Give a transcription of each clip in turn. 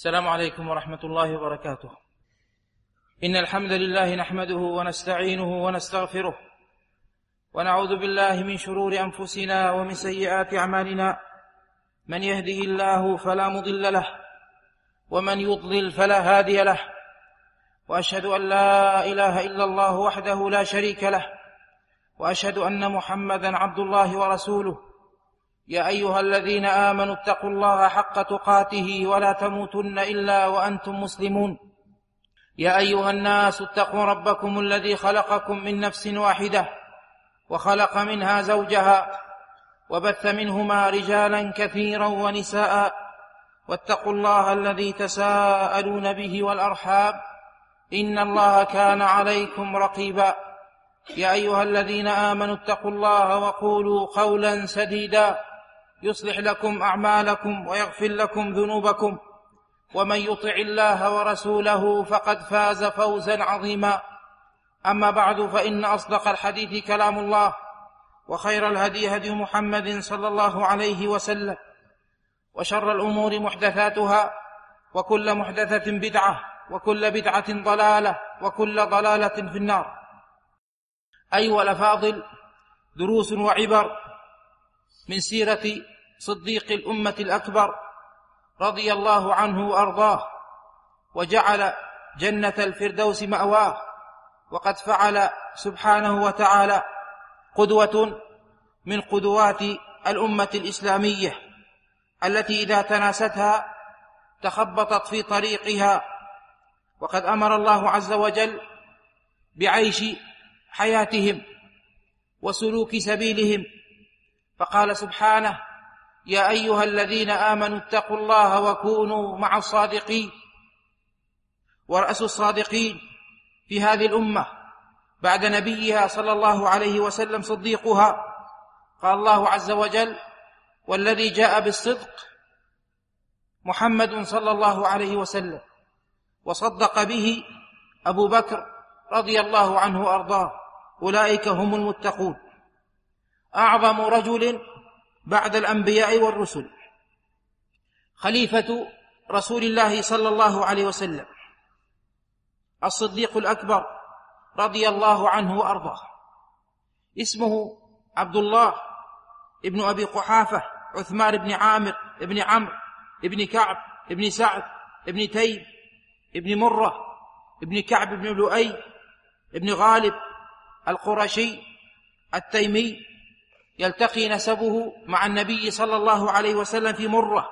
السلام عليكم ورحمة الله وبركاته. إن الحمد لله نحمده ونستعينه ونستغفره، ونعوذ بالله من شرور أنفسنا ومن سيئات أعمالنا. من يهده الله فلا مضل له، ومن يضلل فلا هادي له، وأشهد أن لا إله إلا الله وحده لا شريك له، وأشهد أن محمدا عبد الله ورسوله. يا أيها الذين آمنوا اتقوا الله حق تقاته ولا تموتن إلا وأنتم مسلمون. يا أيها الناس اتقوا ربكم الذي خلقكم من نفس واحدة، وخلق منها زوجها، وبث منهما رجالا كثيرا ونساء، واتقوا الله الذي تساءلون به والأرحام، إن الله كان عليكم رقيبا. يا أيها الذين آمنوا اتقوا الله وقولوا قولا سديدا يصلح لكم أعمالكم ويغفر لكم ذنوبكم، ومن يطع الله ورسوله فقد فاز فوزا عظيما. أما بعد، فإن أصدق الحديث كلام الله، وخير الهدي هدي محمد صلى الله عليه وسلم، وشر الأمور محدثاتها، وكل محدثة بدعة، وكل بدعة ضلالة، وكل ضلالة في النار. أيها الأفاضل، دروس وعبر من سيرة صديق الأمة الأكبر رضي الله عنه وأرضاه، وجعل جنة الفردوس مأواه، وقد فعل سبحانه وتعالى قدوة من قدوات الأمة الإسلامية، التي إذا تناستها تخبطت في طريقها. وقد أمر الله عز وجل بعيش حياتهم وسلوك سبيلهم، فقال سبحانه: يا أيها الذين آمنوا اتقوا الله وكونوا مع الصادقين. ورأس الصادقين في هذه الأمة بعد نبيها صلى الله عليه وسلم صديقها. قال الله عز وجل: والذي جاء بالصدق محمد صلى الله عليه وسلم، وصدق به أبو بكر رضي الله عنه وأرضاه. أولئك هم المتقون. أعظم رجل بعد الأنبياء والرسل، خليفة رسول الله صلى الله عليه وسلم، الصديق الأكبر رضي الله عنه وأرضاه. اسمه عبد الله ابن أبي قحافة عثمان بن عامر ابن عمرو ابن كعب ابن سعد ابن تيم ابن مرة ابن كعب ابن لؤي ابن غالب القرشي التيمي، يلتقي نسبه مع النبي صلى الله عليه وسلم في مرة.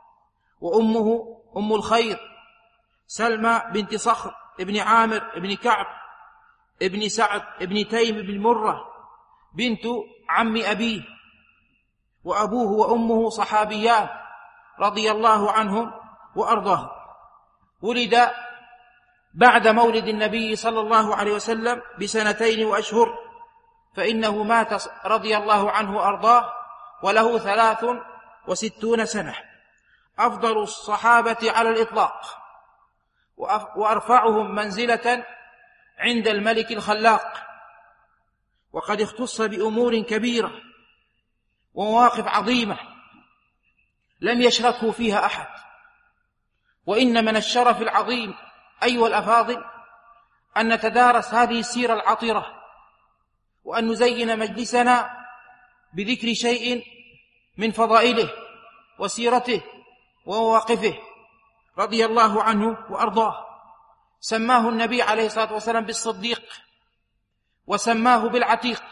وأمه أم الخير سلمى بنت صخر ابن عامر ابن كعب ابن سعد ابن تيم ابن مرة بنت عم أبيه. وأبوه وأمه صحابيان رضي الله عنهم وأرضاهم. ولد بعد مولد النبي صلى الله عليه وسلم ب2 وأشهر، فإنه مات رضي الله عنه وأرضاه وله 63 سنة. أفضل الصحابة على الإطلاق، وأرفعهم منزلة عند الملك الخلاق. وقد اختص بأمور كبيرة ومواقف عظيمة لم يشركه فيها أحد. وإن من الشرف العظيم أيها الأفاضل أن نتدارس هذه السيرة العطرة، وأن نزين مجلسنا بذكر شيء من فضائله وسيرته ومواقفه رضي الله عنه وأرضاه. سماه النبي عليه الصلاة والسلام بالصديق، وسماه بالعتيق.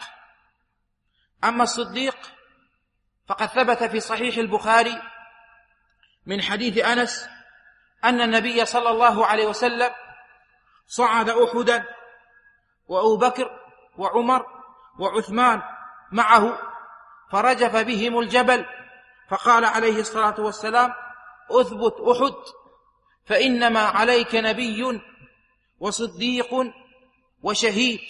أما الصديق فقد ثبت في صحيح البخاري من حديث أنس أن النبي صلى الله عليه وسلم صعد أحدا، وأبو بكر وعمر وعثمان معه، فرجف بهم الجبل، فقال عليه الصلاة والسلام: أثبت أحد، فإنما عليك نبي وصديق وشهيد.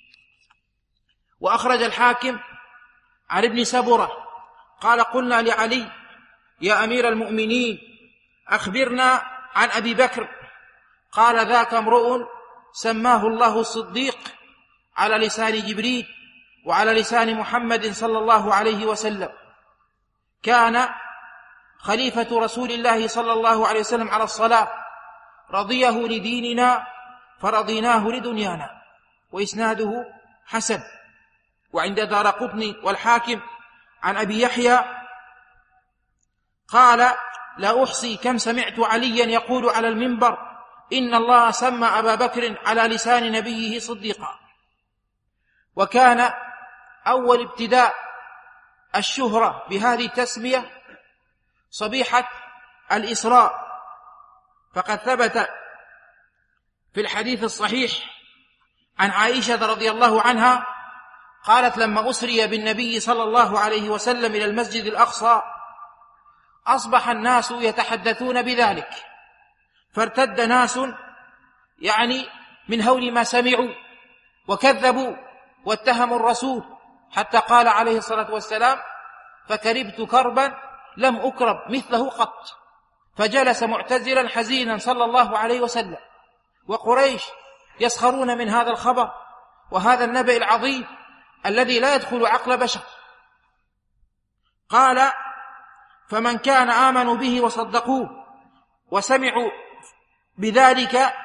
وأخرج الحاكم عن ابن سبرة قال: قلنا لعلي: يا أمير المؤمنين، أخبرنا عن أبي بكر. قال: ذاك امرؤ سماه الله الصديق على لسان جبريل وعلى لسان محمد صلى الله عليه وسلم. كان خليفة رسول الله صلى الله عليه وسلم على الصلاة، رضيه لديننا فرضيناه لدنيانا. وإسناده حسن. وعند دارقطني والحاكم عن أبي يحيى قال: لا أحصي كم سمعت عليا يقول على المنبر: إن الله سمى أبا بكر على لسان نبيه صديقا. وكان أول ابتداء الشهرة بهذه التسمية صبيحة الإسراء، فقد ثبت في الحديث الصحيح عن عائشة رضي الله عنها قالت: لما أسري بالنبي صلى الله عليه وسلم إلى المسجد الأقصى أصبح الناس يتحدثون بذلك، فارتد ناس من هول ما سمعوا وكذبوا واتهموا الرسول، حتى قال عليه الصلاة والسلام: فكربت كربا لم أكرب مثله قط. فجلس معتزلا حزينا صلى الله عليه وسلم، وقريش يسخرون من هذا الخبر وهذا النبأ العظيم الذي لا يدخل عقل بشر. قال: فمن كان آمنوا به وصدقوه وسمعوا بذلك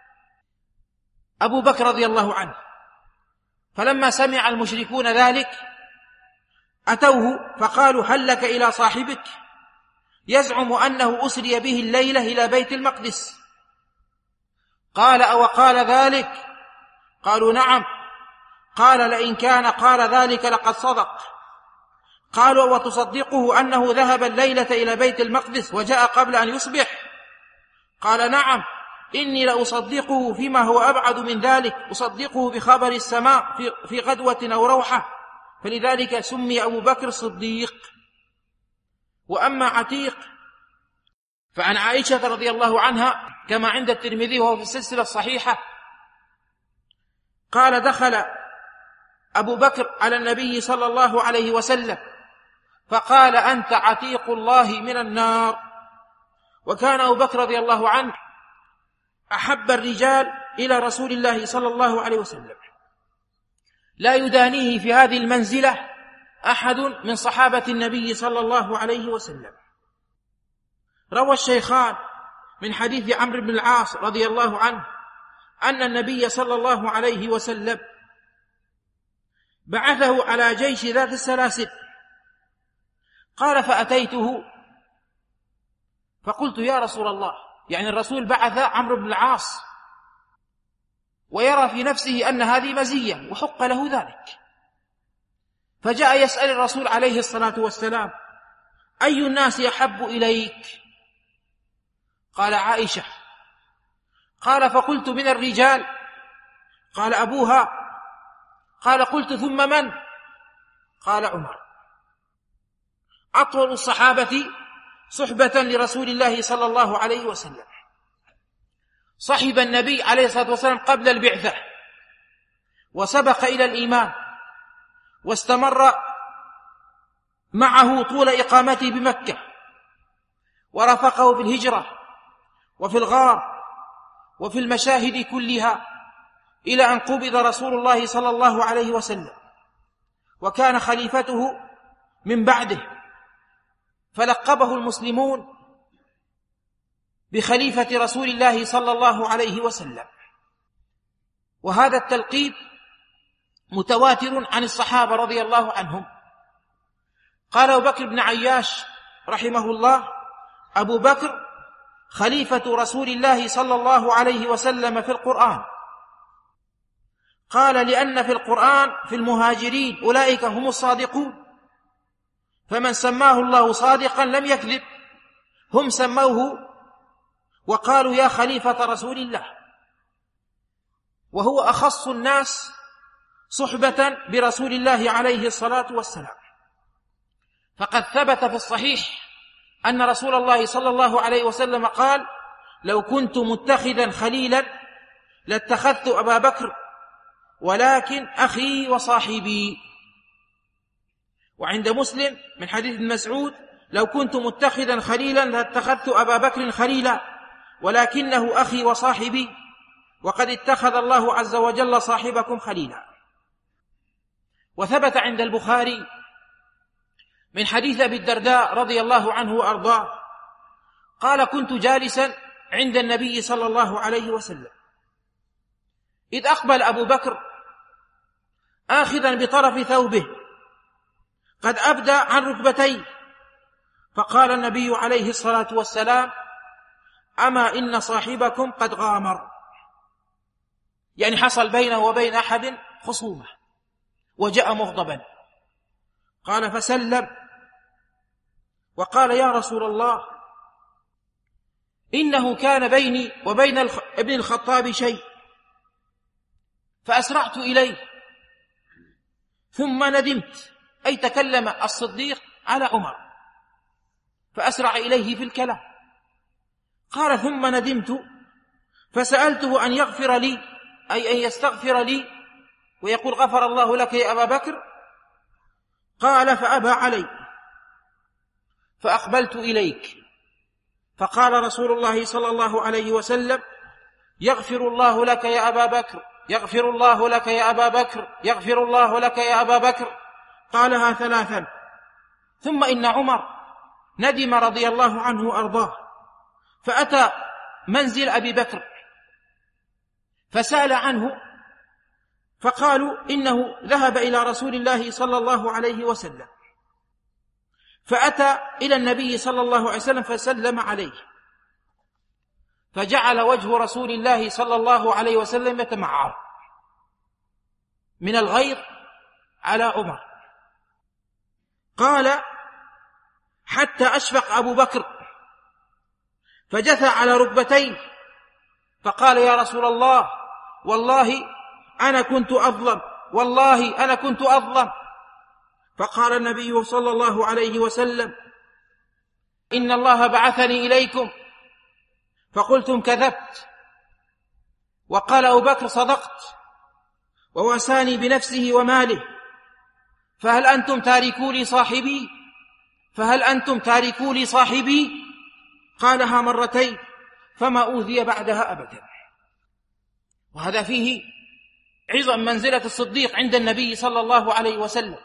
أبو بكر رضي الله عنه. فلما سمع المشركون ذلك أتوه فقالوا: هل لك إلى صاحبك يزعم أنه أسري به الليلة إلى بيت المقدس؟ قال: أو قال ذلك؟ قالوا: نعم. قال: لئن كان قال ذلك لقد صدق. قالوا: وتصدقه أنه ذهب الليلة إلى بيت المقدس وجاء قبل أن يصبح؟ قال: نعم، إني لأصدقه فيما هو أبعد من ذلك، أصدقه بخبر السماء في غدوة أو روحة، فلذلك سمي أبو بكر الصديق. وأما عتيق فعن عائشة رضي الله عنها كما عند الترمذي وهو في السلسلة الصحيحة قال: دخل أبو بكر على النبي صلى الله عليه وسلم فقال: أنت عتيق الله من النار. وكان أبو بكر رضي الله عنه أحب الرجال إلى رسول الله صلى الله عليه وسلم، لا يدانيه في هذه المنزلة أحد من صحابة النبي صلى الله عليه وسلم. روى الشيخان من حديث عمرو بن العاص رضي الله عنه أن النبي صلى الله عليه وسلم بعثه على جيش ذات السلاسل. قال: فأتيته فقلت: يا رسول الله، الرسول بعث عمرو بن العاص ويرى في نفسه أن هذه مزية وحق له ذلك، فجاء يسأل الرسول عليه الصلاة والسلام: أي الناس يحب إليك؟ قال: عائشة. قال: فقلت: من الرجال؟ قال: أبوها. قال: قلت: ثم من؟ قال: عمر. أطول الصحابة صحبة لرسول الله صلى الله عليه وسلم، صحب النبي عليه الصلاة والسلام قبل البعثة وسبق إلى الإيمان، واستمر معه طول إقامته بمكة، ورافقه في الهجرة وفي الغار وفي المشاهد كلها إلى أن قبض رسول الله صلى الله عليه وسلم، وكان خليفته من بعده، فلقبه المسلمون بخليفة رسول الله صلى الله عليه وسلم. وهذا التلقيب متواتر عن الصحابة رضي الله عنهم. قال أبو بكر بن عياش رحمه الله: أبو بكر خليفة رسول الله صلى الله عليه وسلم في القرآن. قال: لأن في القرآن في المهاجرين أولئك هم الصادقون، فمن سماه الله صادقا لم يكذب، هم سموه وقالوا: يا خليفة رسول الله. وهو أخص الناس صحبة برسول الله عليه الصلاة والسلام، فقد ثبت في الصحيح أن رسول الله صلى الله عليه وسلم قال: لو كنت متخذا خليلا لاتخذت أبا بكر، ولكن أخي وصاحبي. وعند مسلم من حديث ابن مسعود: لو كنت متخذا خليلا لاتخذت أبا بكر خليلا، ولكنه أخي وصاحبي، وقد اتخذ الله عز وجل صاحبكم خليلا. وثبت عند البخاري من حديث أبي الدرداء رضي الله عنه وأرضاه قال: كنت جالسا عند النبي صلى الله عليه وسلم إذ أقبل أبو بكر آخذا بطرف ثوبه قد أبدى عن ركبتيه، فقال النبي عليه الصلاة والسلام: أما إن صاحبكم قد غامر، يعني حصل بينه وبين أحد خصومة وجاء مغضبا. قال: فسلم وقال: يا رسول الله، إنه كان بيني وبين ابن الخطاب شيء فأسرعت إليه ثم ندمت، أي تكلم الصديق على عمر فأسرع إليه في الكلام. قال: ثم ندمت فسألته أن يغفر لي، أي أن يستغفر لي ويقول: غفر الله لك يا أبا بكر. قال: فأبى علي، فأقبلت إليك، فقال رسول الله صلى الله عليه وسلم: يغفر الله لك يا أبا بكر، يغفر الله لك يا أبا بكر، يغفر الله لك يا أبا بكر. قالها ثلاثا. ثم إن عمر ندم رضي الله عنه وأرضاه، فأتى منزل أبي بكر فسأل عنه، فقالوا: إنه ذهب إلى رسول الله صلى الله عليه وسلم، فأتى إلى النبي صلى الله عليه وسلم فسلم عليه، فجعل وجه رسول الله صلى الله عليه وسلم يتمعر من الغيظ على عمر. قال: حتى أشفق أبو بكر فجثى على ركبتيه فقال: يا رسول الله، والله أنا كنت أظلم، والله أنا كنت أظلم. فقال النبي صلى الله عليه وسلم: إن الله بعثني إليكم فقلتم كذبت. وقال أبو بكر: صدقت، وواساني بنفسه وماله، فهل أنتم تاركوا لي صاحبي؟ فهل أنتم تاركوا لي صاحبي؟ قالها مرتين فما أوذي بعدها أبدا. وهذا فيه عظم منزلة الصديق عند النبي صلى الله عليه وسلم،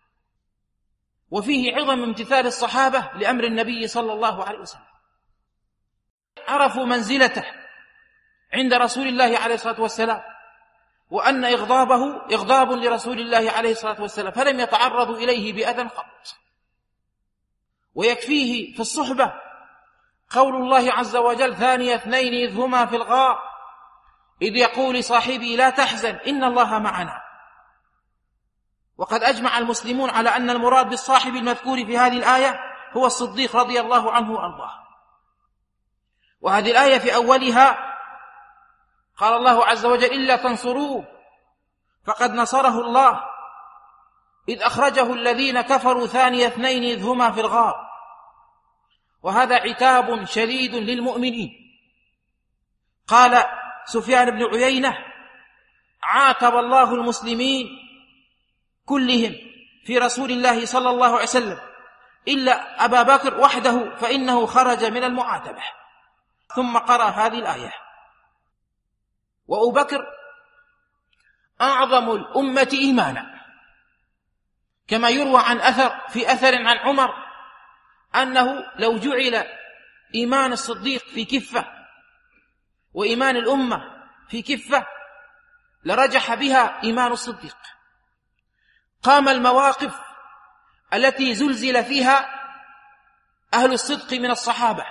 وفيه عظم امتثال الصحابة لأمر النبي صلى الله عليه وسلم، عرفوا منزلته عند رسول الله عليه الصلاة والسلام، وأن إغضابه إغضاب لرسول الله عليه الصلاة والسلام، فلم يتعرضوا إليه بأذى قط. ويكفيه في الصحبة قول الله عز وجل: ثاني اثنين إذ هما في الغار إذ يقول لصاحبه لا تحزن إن الله معنا. وقد أجمع المسلمون على أن المراد بالصاحب المذكور في هذه الآية هو الصديق رضي الله عنه وأرضاه. وهذه الآية في أولها قال الله عز وجل: إلا تنصروه فقد نصره الله إذ أخرجه الذين كفروا ثاني اثنين إذ هما في الغار. وهذا عتاب شديد للمؤمنين. قال سفيان بن عيينة: عاتب الله المسلمين كلهم في رسول الله صلى الله عليه وسلم إلا أبا بكر وحده فإنه خرج من المعاتبة. ثم قرأ هذه الآية. وأبو بكر أعظم الأمة إيمانا، كما يروى عن في أثر عن عمر أنه لو جعل إيمان الصديق في كفة وإيمان الأمة في كفة لرجح بها إيمان الصديق. قام المواقف التي زلزل فيها أهل الصدق من الصحابة.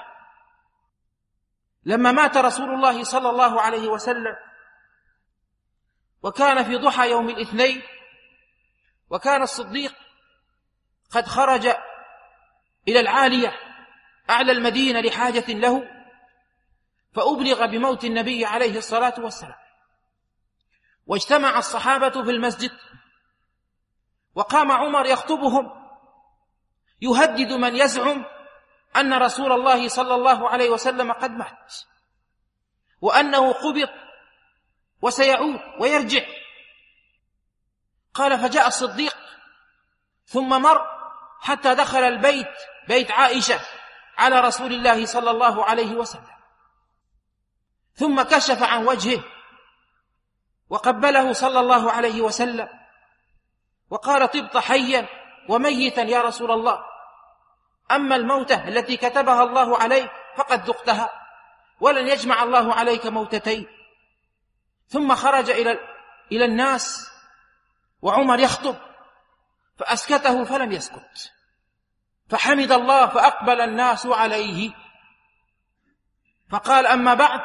لما مات رسول الله صلى الله عليه وسلم وكان في ضحى يوم الاثنين، وكان الصديق قد خرج إلى العالية أعلى المدينة لحاجة له، فأبلغ بموت النبي عليه الصلاة والسلام، واجتمع الصحابة في المسجد، وقام عمر يخطبهم يهدد من يزعم أن رسول الله صلى الله عليه وسلم قد مات، وأنه قبض وسيعود ويرجع. قال: فجاء الصديق ثم مر حتى دخل البيت، بيت عائشة، على رسول الله صلى الله عليه وسلم، ثم كشف عن وجهه وقبله صلى الله عليه وسلم وقال: طبت حيا وميتا يا رسول الله، أما الموتة التي كتبها الله عليك فقد ذقتها، ولن يجمع الله عليك موتتين. ثم خرج إلى الناس وعمر يخطب فأسكته فلم يسكت، فحمد الله فأقبل الناس عليه فقال: أما بعد،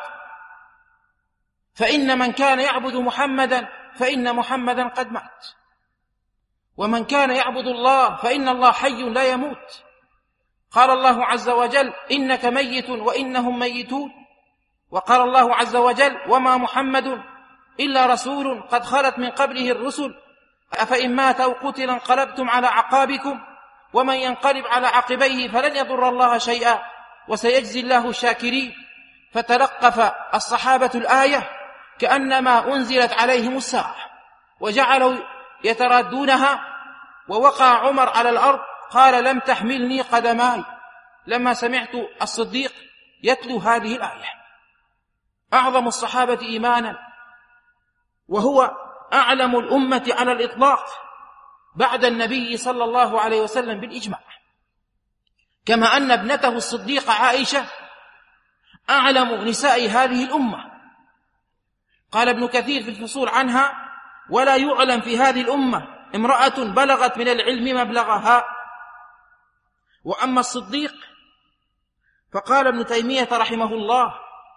فإن من كان يعبد محمدا فإن محمدا قد مات، ومن كان يعبد الله فإن الله حي لا يموت. قال الله عز وجل: إنك ميت وإنهم ميتون. وقال الله عز وجل: وما محمد إلا رسول قد خلت من قبله الرسل أفإن مات أو قتل انقلبتم على أعقابكم ومن ينقلب على عقبيه فلن يضر الله شيئا وسيجزي الله الشاكرين. فتلقف الصحابة الآية كأنما أنزلت عليهم الساعة، وجعلوا يترادونها، ووقع عمر على الأرض قال: لم تحملني قدماي، لما سمعت الصديق يتلو هذه الآية. أعظم الصحابة إيمانا، وهو أعلم الأمة على الإطلاق بعد النبي صلى الله عليه وسلم بالإجماع، كما أن ابنته الصديقة عائشة أعلم نساء هذه الأمة. قال ابن كثير في الفصول عنها: ولا يعلم في هذه الأمة امرأة بلغت من العلم مبلغها. وأما الصديق فقال ابن تيمية رحمه الله: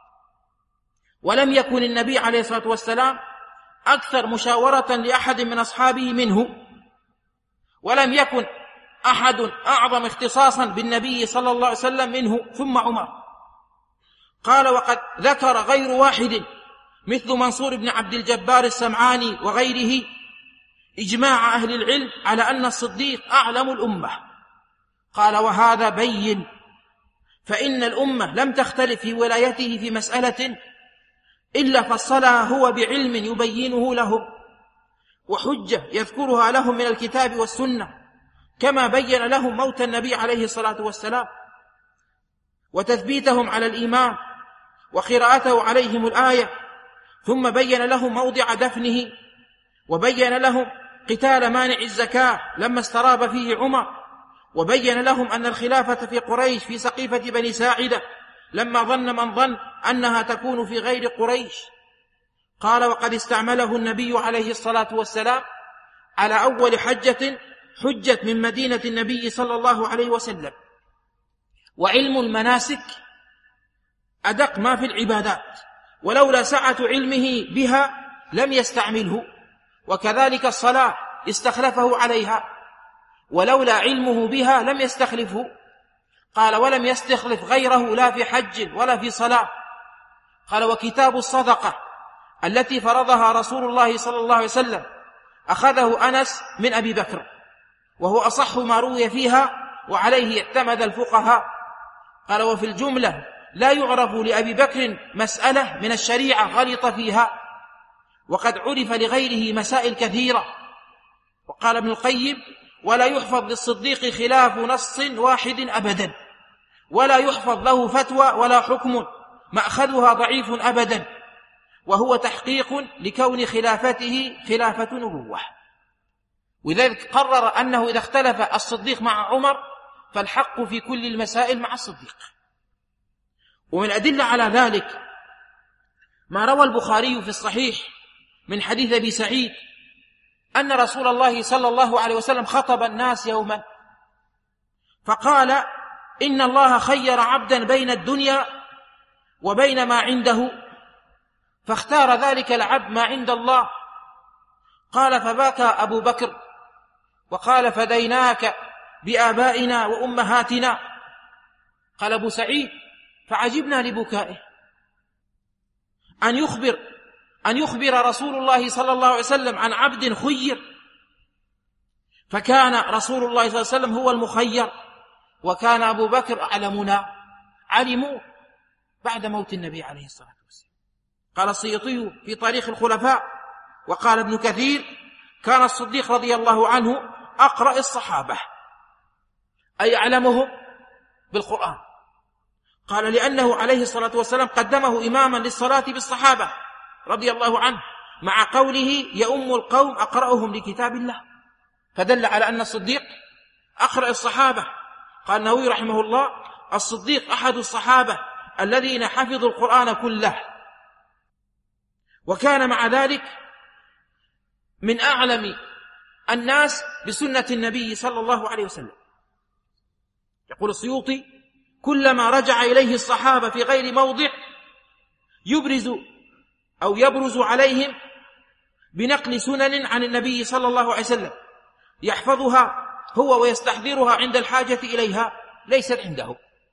ولم يكن النبي عليه الصلاة والسلام أكثر مشاورة لأحد من أصحابه منه، ولم يكن أحد أعظم اختصاصا بالنبي صلى الله عليه وسلم منه ثم عمر. قال: وقد ذكر غير واحد مثل منصور بن عبد الجبار السمعاني وغيره إجماع أهل العلم على أن الصديق أعلم الأمة. قال: وهذا بين، فإن الأمة لم تختلف في ولايته في مسألة إلا فصلها هو بعلم يبينه لهم وحجة يذكرها لهم من الكتاب والسنة، كما بين لهم موت النبي عليه الصلاة والسلام وتثبيتهم على الإيمان وقراءته عليهم الآية، ثم بين لهم موضع دفنه، وبين لهم قتال مانع الزكاة لما استراب فيه عمر، وبين لهم أن الخلافة في قريش في سقيفة بني ساعدة لما ظن من ظن أنها تكون في غير قريش. قال: وقد استعمله النبي عليه الصلاة والسلام على أول حجة حجت من مدينة النبي صلى الله عليه وسلم. وعلم المناسك أدق ما في العبادات، ولولا سعة علمه بها لم يستعمله، وكذلك الصلاة استخلفه عليها، ولولا علمه بها لم يستخلفه. قال: ولم يستخلف غيره لا في حج ولا في صلاة. قال: وكتاب الصدقة التي فرضها رسول الله صلى الله عليه وسلم أخذه أنس من أبي بكر، وهو أصح ما روي فيها، وعليه اعتمد الفقهاء. قال: وفي الجملة لا يعرف لأبي بكر مسألة من الشريعة غلط فيها، وقد عرف لغيره مسائل كثيرة. وقال ابن القيم: ولا يحفظ للصديق خلاف نص واحد أبدا، ولا يحفظ له فتوى ولا حكم مأخذها ضعيف أبدا، وهو تحقيق لكون خلافته خلافة نبوة. ولذلك قرر أنه إذا اختلف الصديق مع عمر فالحق في كل المسائل مع الصديق. ومن أدلة على ذلك ما روى البخاري في الصحيح من حديث أبي سعيد أن رسول الله صلى الله عليه وسلم خطب الناس يوما فقال: إن الله خير عبدا بين الدنيا وبين ما عنده، فاختار ذلك العبد ما عند الله. قال: فبكى أبو بكر وقال: فديناك بآبائنا وأمهاتنا. قال أبو سعيد: فعجبنا لبكائه أن يخبر رسول الله صلى الله عليه وسلم عن عبد خير، فكان رسول الله صلى الله عليه وسلم هو المخير، وكان أبو بكر أعلمنا، علموا بعد موت النبي عليه الصلاة والسلام. قال السيوطي في تاريخ الخلفاء وقال ابن كثير: كان الصديق رضي الله عنه أقرأ الصحابة، أي أعلمهم بالقرآن. قال: لأنه عليه الصلاة والسلام قدمه إماما للصلاة بالصحابة رضي الله عنه، مع قوله: يؤم القوم أقرأهم لكتاب الله، فدل على أن الصديق أقرأ الصحابة. قال النووي رحمه الله: الصديق أحد الصحابة الذين حفظوا القرآن كله، وكان مع ذلك من أعلم الناس بسنة النبي صلى الله عليه وسلم. يقول السيوطي: كلما رجع إليه الصحابة في غير موضع يبرز عليهم بنقل سنن عن النبي صلى الله عليه وسلم يحفظها هو ويستحضرها عند الحاجة إليها، ليست عنده.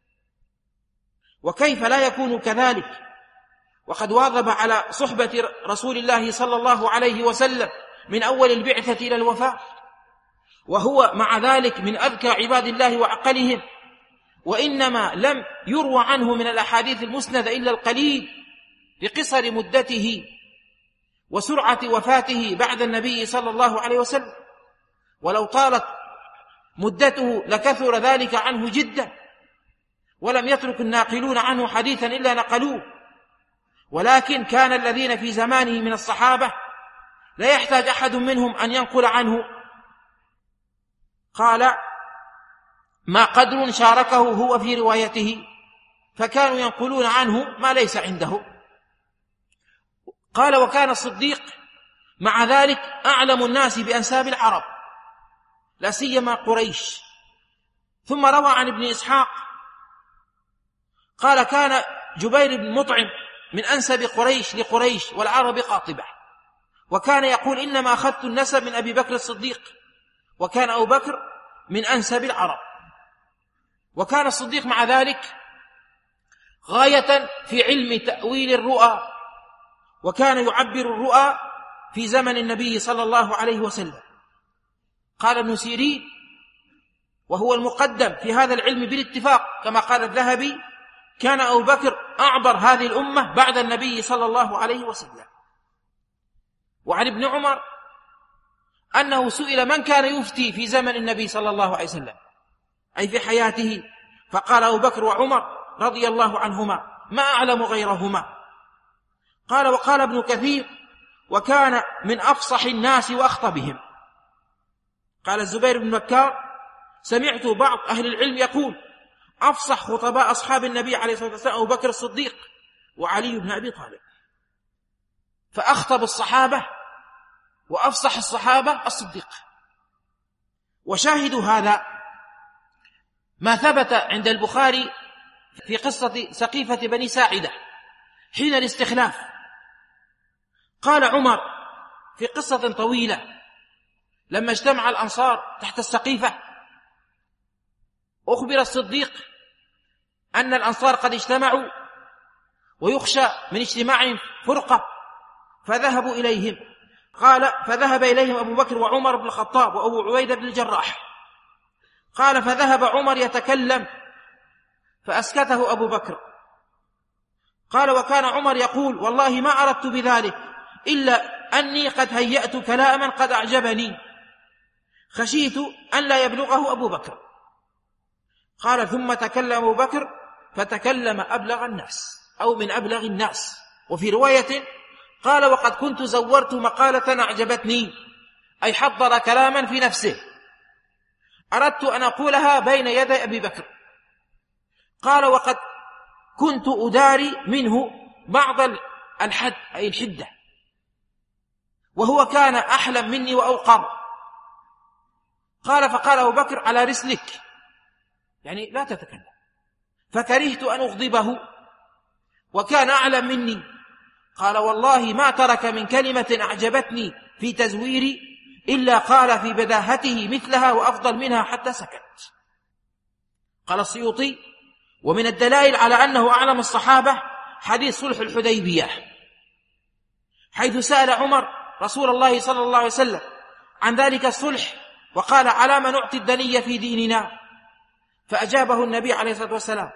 وكيف لا يكون كذلك وقد واظب على صحبة رسول الله صلى الله عليه وسلم من أول البعثة إلى الوفاة، وهو مع ذلك من أذكى عباد الله وعقلهم، وإنما لم يروى عنه من الأحاديث المسندة إلا القليل لقصر مدته وسرعة وفاته بعد النبي صلى الله عليه وسلم، ولو طالت مدته لكثر ذلك عنه جدا، ولم يترك الناقلون عنه حديثا إلا نقلوه. ولكن كان الذين في زمانه من الصحابة لا يحتاج أحد منهم أن ينقل عنه. قال: ما قدر شاركه هو في روايته، فكانوا ينقلون عنه ما ليس عنده. قال: وكان الصديق مع ذلك أعلم الناس بأنساب العرب، لا سيما قريش. ثم روى عن ابن إسحاق قال: كان جبير بن مطعم من أنسب قريش لقريش والعرب قاطبة، وكان يقول: إنما أخذت النسب من أبي بكر الصديق، وكان أبو بكر من أنسب العرب. وكان الصديق مع ذلك غاية في علم تأويل الرؤى، وكان يعبر الرؤى في زمن النبي صلى الله عليه وسلم. قال ابن سيرين، وهو المقدم في هذا العلم بالاتفاق كما قال الذهبي: كان أبو بكر أعبر هذه الأمة بعد النبي صلى الله عليه وسلم. وعن ابن عمر أنه سئل من كان يفتي في زمن النبي صلى الله عليه وسلم، أي في حياته، فقال أبو بكر وعمر رضي الله عنهما، ما أعلم غيرهما. قال: وقال ابن كثير: وكان من أفصح الناس وأخطبهم. قال الزبير بن بكار: سمعت بعض أهل العلم يقول: أفصح خطباء أصحاب النبي عليه الصلاة والسلام أبو بكر الصديق وعلي بن أبي طالب. فأخطب الصحابة وأفصح الصحابة الصديق. وشاهد هذا ما ثبت عند البخاري في قصة سقيفة بني ساعدة حين الاستخلاف. قال عمر في قصة طويلة لما اجتمع الأنصار تحت السقيفة، أخبر الصديق أن الأنصار قد اجتمعوا ويخشى من اجتماعهم فرقة، فذهبوا إليهم. قال: فذهب إليهم أبو بكر وعمر بن الخطاب وأبو عبيدة بن الجراح. قال: فذهب عمر يتكلم فأسكته أبو بكر. قال: وكان عمر يقول: والله ما أردت بذلك إلا أني قد هيأت كلاما قد أعجبني، خشيت أن لا يبلغه أبو بكر. قال: ثم تكلم أبو بكر فتكلم أبلغ الناس أو من أبلغ الناس. وفي رواية قال: وقد كنت زورت مقالة أعجبتني، أي حضر كلاما في نفسه، أردت أن أقولها بين يدي أبي بكر. قال: وقد كنت أداري منه بعض الحد أي الحدة، وهو كان أحلم مني وأوقر. قال: فقال أبو بكر: على رسلك، يعني لا تتكلم. فكرهت أن أغضبه وكان أعلم مني. قال: والله ما ترك من كلمة أعجبتني في تزويري إلا قال في بداهته مثلها وأفضل منها حتى سكت. قال السيوطي: ومن الدلائل على أنه أعلم الصحابة حديث صلح الحديبية، حيث سأل عمر رسول الله صلى الله عليه وسلم عن ذلك الصلح، وقال: على ما نعطي الدنية في ديننا؟ فأجابه النبي عليه الصلاة والسلام.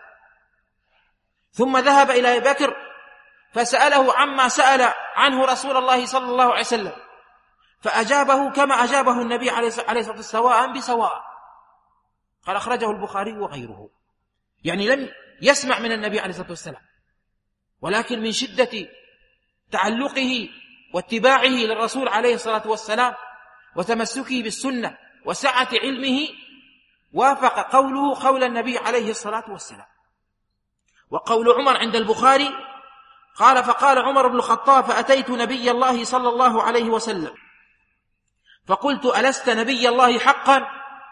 ثم ذهب إلى أبي بكر فسأله عما سأل عنه رسول الله صلى الله عليه وسلم، فأجابه كما أجابه النبي عليه الصلاة والسلام سواء بسواء. قال: أخرجه البخاري وغيره. يعني لم يسمع من النبي عليه الصلاة والسلام، ولكن من شدة تعلقه واتباعه للرسول عليه الصلاة والسلام وتمسكه بالسنة وسعة علمه وافق قوله قول النبي عليه الصلاة والسلام. وقول عمر عند البخاري قال: فقال عمر بن الخطاب: فأتيت نبي الله صلى الله عليه وسلم فقلت: ألست نبي الله حقا؟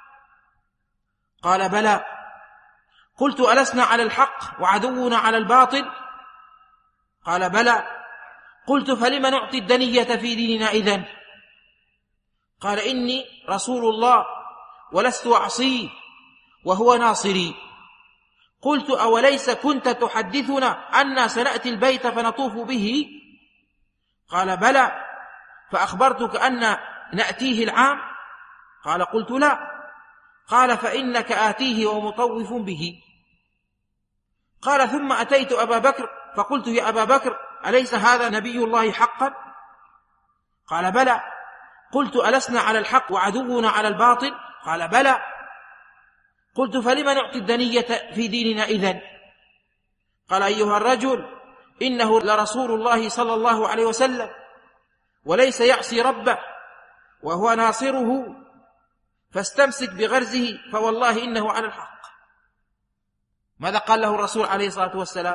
قال: بلى. قلت: ألسنا على الحق وعدونا على الباطل؟ قال: بلى. قلت: فلم نعطي الدنية في ديننا إذن؟ قال: إني رسول الله ولست أعصيه وهو ناصري. قلت: أوليس كنت تحدثنا أننا سنأتي البيت فنطوف به؟ قال: بلى. فأخبرتك أن نأتيه العام؟ قال: قلت: لا. قال: فإنك آتيه ومطوف به. قال: ثم أتيت أبا بكر فقلت: يا أبا بكر، أليس هذا نبي الله حقا؟ قال: بلى. قلت: ألسنا على الحق وعدونا على الباطل؟ قال: بلى. قلت: فلم نعطي الدنية في ديننا إذن؟ قال: أيها الرجل، إنه لرسول الله صلى الله عليه وسلم وليس يعصي ربه وهو ناصره، فاستمسك بغرزه فوالله إنه على الحق. ماذا قال له الرسول عليه الصلاة والسلام؟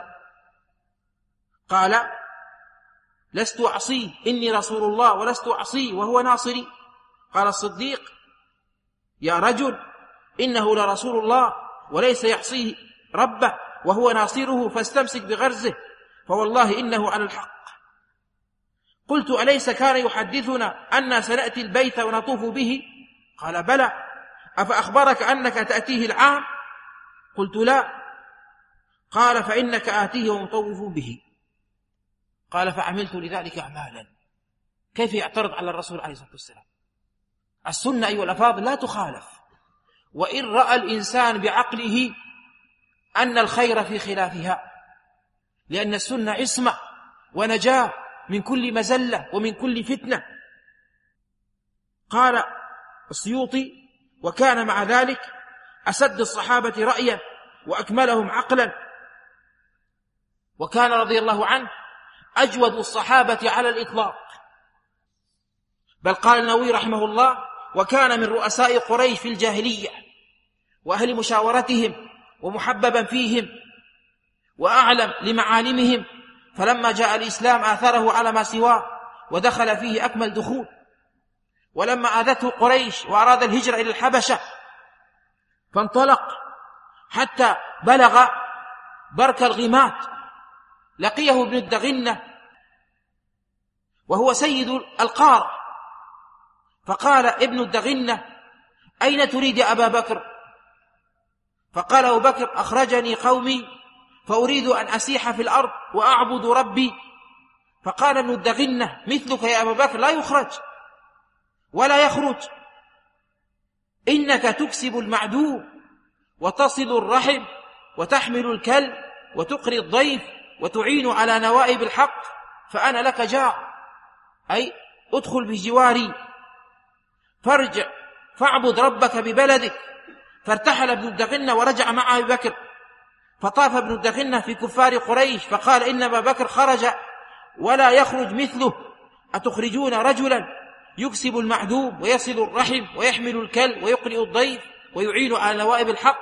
قال: لست أعصيه، إني رسول الله ولست أعصيه وهو ناصري. قال الصديق: يا رجل، إنه لرسول الله وليس يعصيه ربه وهو ناصره، فاستمسك بغرزه فوالله إنه على الحق. قلت: أليس كان يحدثنا أننا سنأتي البيت ونطوف به؟ قال: بلى. أفأخبرك أنك تأتيه العام؟ قلت: لا. قال: فإنك آتيه ومطوف به. قال: فعملت لذلك أعمالا. كيف يعترض على الرسول عليه الصلاة والسلام؟ السنة أيها الأفاضل لا تخالف، وإن رأى الإنسان بعقله أن الخير في خلافها، لأن السنة عصمة ونجاة من كل مزلة ومن كل فتنة. قال السيوطي: وكان مع ذلك أسد الصحابة رأيا وأكملهم عقلا، وكان رضي الله عنه أجود الصحابة على الإطلاق. بل قال النووي رحمه الله: وكان من رؤساء قريش في الجاهلية وأهل مشاورتهم ومحببا فيهم وأعلم لمعالمهم، فلما جاء الإسلام آثره على ما سواه ودخل فيه أكمل دخول. ولما آذته قريش وأراد الهجرة إلى الحبشة فانطلق حتى بلغ برك الغمات، لقيه ابن الدغنة وهو سيد القارة، فقال ابن الدغنة: أين تريد يا أبا بكر؟ فقال أبو بكر: أخرجني قومي فأريد أن أسيح في الأرض وأعبد ربي. فقال ابن الدغنة: مثلك يا أبا بكر لا يخرج ولا يخرج، إنك تكسب المعدوم وتصل الرحم وتحمل الكلب وتقري الضيف وتعين على نوائب الحق، فأنا لك جار، أي ادخل بجواري، فارجع فاعبد ربك ببلدك. فارتحل ابن الدغنة ورجع مع أبي بكر، فطاف ابن الدغنة في كفار قريش فقال: إن أبا بكر خرج ولا يخرج مثله، أتخرجون رجلا يكسب المعدوم ويصل الرحم ويحمل الكلب ويقرئ الضيف ويعين على نوائب الحق؟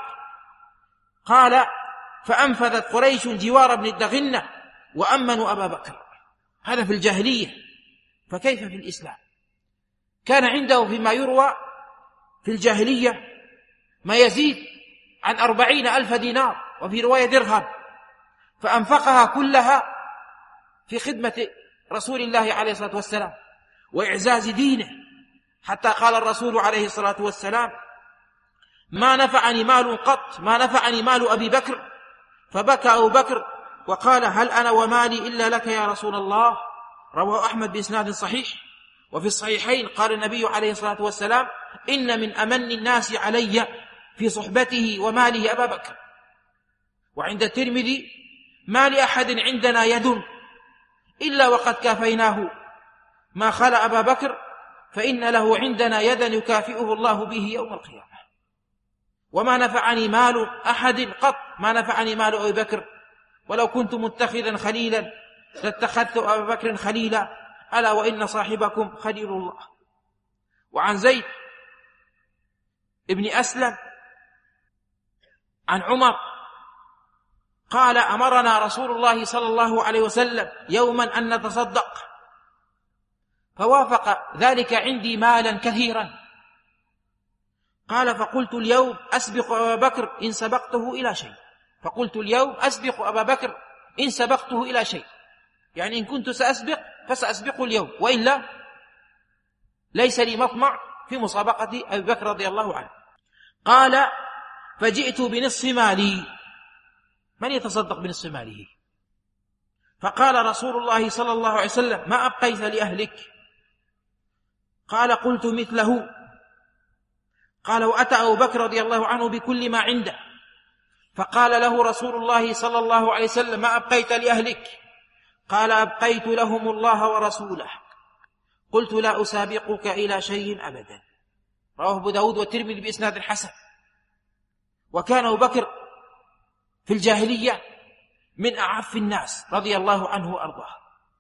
قال: فأنفذت قريش جوار ابن الدغنة وأمنوا أبا بكر. هذا في الجاهلية، فكيف في الإسلام؟ كان عنده فيما يروى في الجاهلية ما يزيد عن 40,000 دينار، وفي رواية درهم، فأنفقها كلها في خدمة رسول الله عليه الصلاة والسلام وإعزاز دينه، حتى قال الرسول عليه الصلاة والسلام: ما نفعني مال قط ما نفعني مال أبي بكر. فبكى أبو بكر وقال: هل أنا ومالي إلا لك يا رسول الله؟ رواه أحمد بإسناد صحيح. وفي الصحيحين قال النبي عليه الصلاة والسلام: إن من أمن الناس علي في صحبته وماله أبا بكر. وعند الترمذي: ما لأحد عندنا يد إلا وقد كافيناه، ما خلا أبا بكر فإن له عندنا يدا يكافئه الله به يوم القيامة. وما نفعني مال أحد قط ما نفعني مال أبي بكر، ولو كنت متخذا خليلا لاتخذت أبا بكر خليلا، ألا وإن صاحبكم خليل الله. وعن زيد ابن أسلم عن عمر قال: أمرنا رسول الله صلى الله عليه وسلم يوما أن نتصدق، فوافق ذلك عندي مالا كثيرا. قال: فقلت اليوم أسبق أبا بكر إن سبقته إلى شيء. فقلت اليوم أسبق أبا بكر إن سبقته إلى شيء، يعني إن كنت سأسبق فسأسبقه اليوم، وإلا ليس لي مطمع في مسابقة أبي بكر رضي الله عنه. قال: فجئت بنصف مالي. من يتصدق بنصف ماله؟ فقال رسول الله صلى الله عليه وسلم: ما أبقيت لأهلك؟ قال: قلت مثله. قال: وأتى أبو بكر رضي الله عنه بكل ما عنده، فقال له رسول الله صلى الله عليه وسلم: ما أبقيت لأهلك؟ قال: أبقيت لهم الله ورسوله. قلت: لا أسابقك إلى شيء أبدا. رواه أبو داود والترمذي بإسناد حسن. وكان أبو بكر في الجاهلية من أعف الناس رضي الله عنه وأرضاه.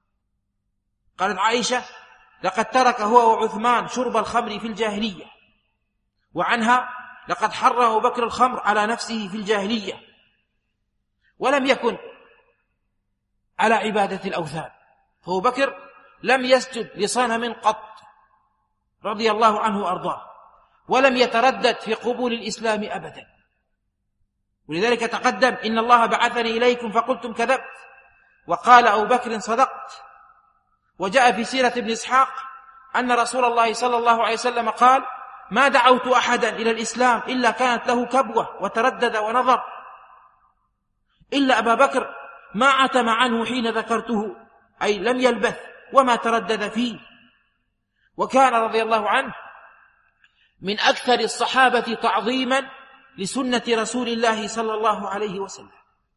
قالت عائشة: لقد ترك هو وعثمان شرب الخمر في الجاهلية. وعنها: لقد حرم أبو بكر الخمر على نفسه في الجاهلية، ولم يكن على عبادة الأوثان. فأبو بكر لم يسجد لصنم قط رضي الله عنه وأرضاه، ولم يتردد في قبول الإسلام أبدا. ولذلك تقدم: إن الله بعثني إليكم فقلتم كذبت، وقال أبو بكر: صدقت. وجاء في سيرة ابن إسحاق أن رسول الله صلى الله عليه وسلم قال: ما دعوت أحدا إلى الإسلام إلا كانت له كبوة وتردد ونظر، إلا أبا بكر ما عتم عنه حين ذكرته، أي لم يلبث وما تردد فيه. وكان رضي الله عنه من أكثر الصحابة تعظيما لسنة رسول الله صلى الله عليه وسلم،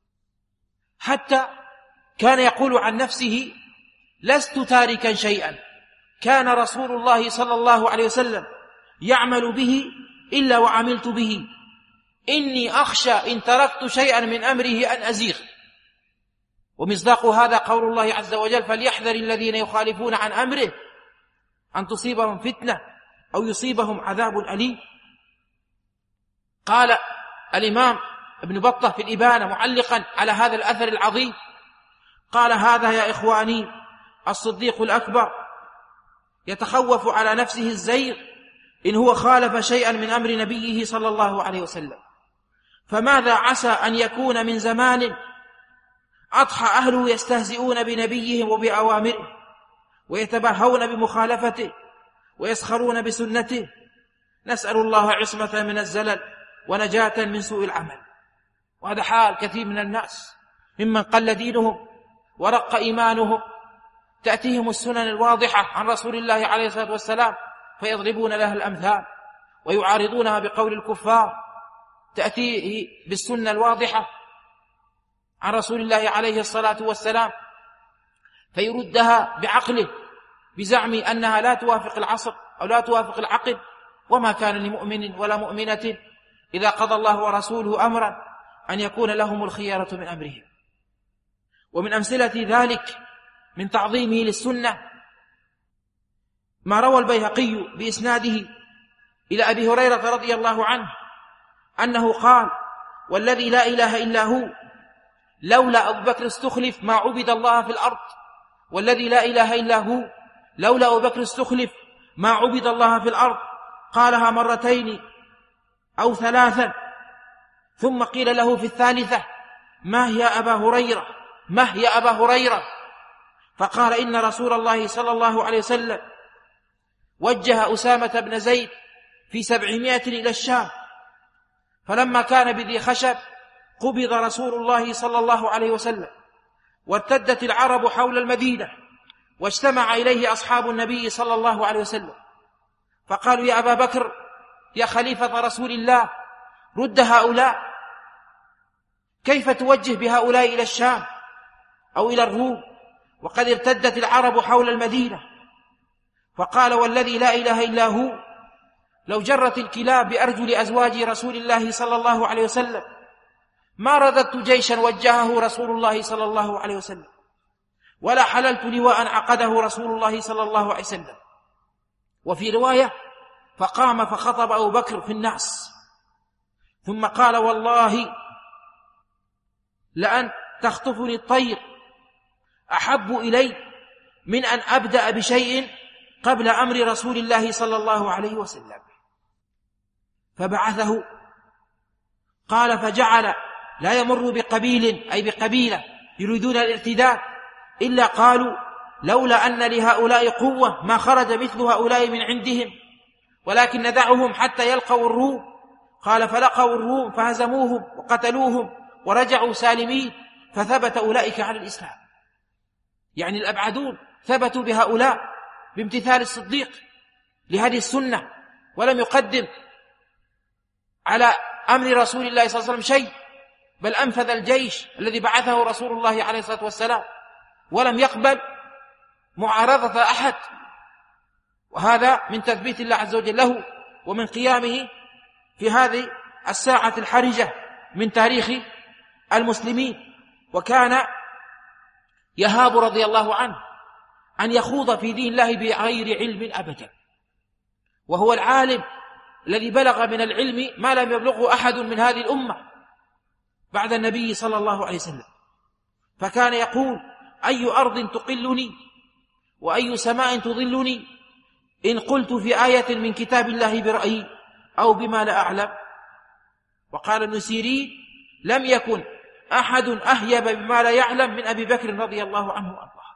حتى كان يقول عن نفسه: لست تاركا شيئا كان رسول الله صلى الله عليه وسلم يعمل به إلا وعملت به، إني أخشى إن تركت شيئا من أمره أن أزيغ. ومصداق هذا قول الله عز وجل: فليحذر الذين يخالفون عن أمره أن تصيبهم فتنة أو يصيبهم عذاب أليم. قال الإمام ابن بطة في الإبانة معلقا على هذا الأثر العظيم، قال: هذا يا إخواني الصديق الأكبر يتخوف على نفسه الزيغ إن هو خالف شيئا من أمر نبيه صلى الله عليه وسلم. فماذا عسى أن يكون من زمان أضحى أهله يستهزئون بنبيهم وبأوامره، ويتباهون بمخالفته، ويسخرون بسنته. نسأل الله عصمة من الزلل ونجاة من سوء العمل. وهذا حال كثير من الناس ممن قل دينهم ورق إيمانهم، تأتيهم السنن الواضحة عن رسول الله عليه الصلاة والسلام فيضربون لها الأمثال ويعارضونها بقول الكفار. تأتيه بالسنة الواضحة عن رسول الله عليه الصلاة والسلام فيردها بعقله بزعم أنها لا توافق العصر أو لا توافق العقل. وما كان لمؤمن ولا مؤمنة إذا قضى الله ورسوله أمرا أن يكون لهم الخيارة من أمرهم. ومن أمثلة ذلك من تعظيمه للسنة ما روى البيهقي بإسناده إلى أبي هريرة رضي الله عنه أنه قال: والذي لا إله إلا هو لولا أبو بكر استخلف ما عبد الله في الأرض. والذي لا إله إلا هو لولا أبو بكر استخلف ما عبد الله في الأرض. قالها مرتين أو ثلاثا، ثم قيل له في الثالثة: ما هي أبا هريرة؟ ما هي أبا هريرة؟ فقال: إن رسول الله صلى الله عليه وسلم وجه أسامة بن زيد في 700 إلى الشام، فلما كان بذي خشب قبض رسول الله صلى الله عليه وسلم، وارتدت العرب حول المدينة، واجتمع إليه أصحاب النبي صلى الله عليه وسلم، فقالوا: يا أبا بكر يا خليفة رسول الله، رد هؤلاء، كيف توجه بهؤلاء إلى الشام أو إلى الروم وقد ارتدت العرب حول المدينة؟ فقال: والذي لا إله إلا هو لو جرت الكلاب بأرجل أزواج رسول الله صلى الله عليه وسلم ما رددت جيشا وجهه رسول الله صلى الله عليه وسلم، ولا حللت لواء عقده رسول الله صلى الله عليه وسلم. وفي رواية: فقام فخطب أبو بكر في الناس ثم قال: والله لأن تخطفني الطير أحب إلي من أن أبدأ بشيء قبل أمر رسول الله صلى الله عليه وسلم. فبعثه، قال: فجعل لا يمر بقبيل أي بقبيلة يريدون الارتداد إلا قالوا: لولا أن لهؤلاء قوة ما خرج مثل هؤلاء من عندهم، ولكن ندعهم حتى يلقوا الروم. قال: فلقوا الروم فهزموهم وقتلوهم ورجعوا سالمين، فثبت أولئك على الإسلام. يعني الأبعدون ثبتوا بهؤلاء بامتثال الصديق لهذه السنة، ولم يقدم على أمر رسول الله صلى الله عليه وسلم شيء، بل أنفذ الجيش الذي بعثه رسول الله عليه الصلاة والسلام، ولم يقبل معارضة أحد. وهذا من تثبيت الله عز وجل له ومن قيامه في هذه الساعة الحرجة من تاريخ المسلمين. وكان يهاب رضي الله عنه أن يخوض في دين الله بغير علم أبدا، وهو العالم الذي بلغ من العلم ما لم يبلغه أحد من هذه الأمة بعد النبي صلى الله عليه وسلم. فكان يقول: أي أرض تقلني وأي سماء تظلني إن قلت في آية من كتاب الله برأيي أو بما لا أعلم. وقال ابن سيرين: لم يكن أحد أهيب بما لا يعلم من أبي بكر رضي الله عنه وأرضاه.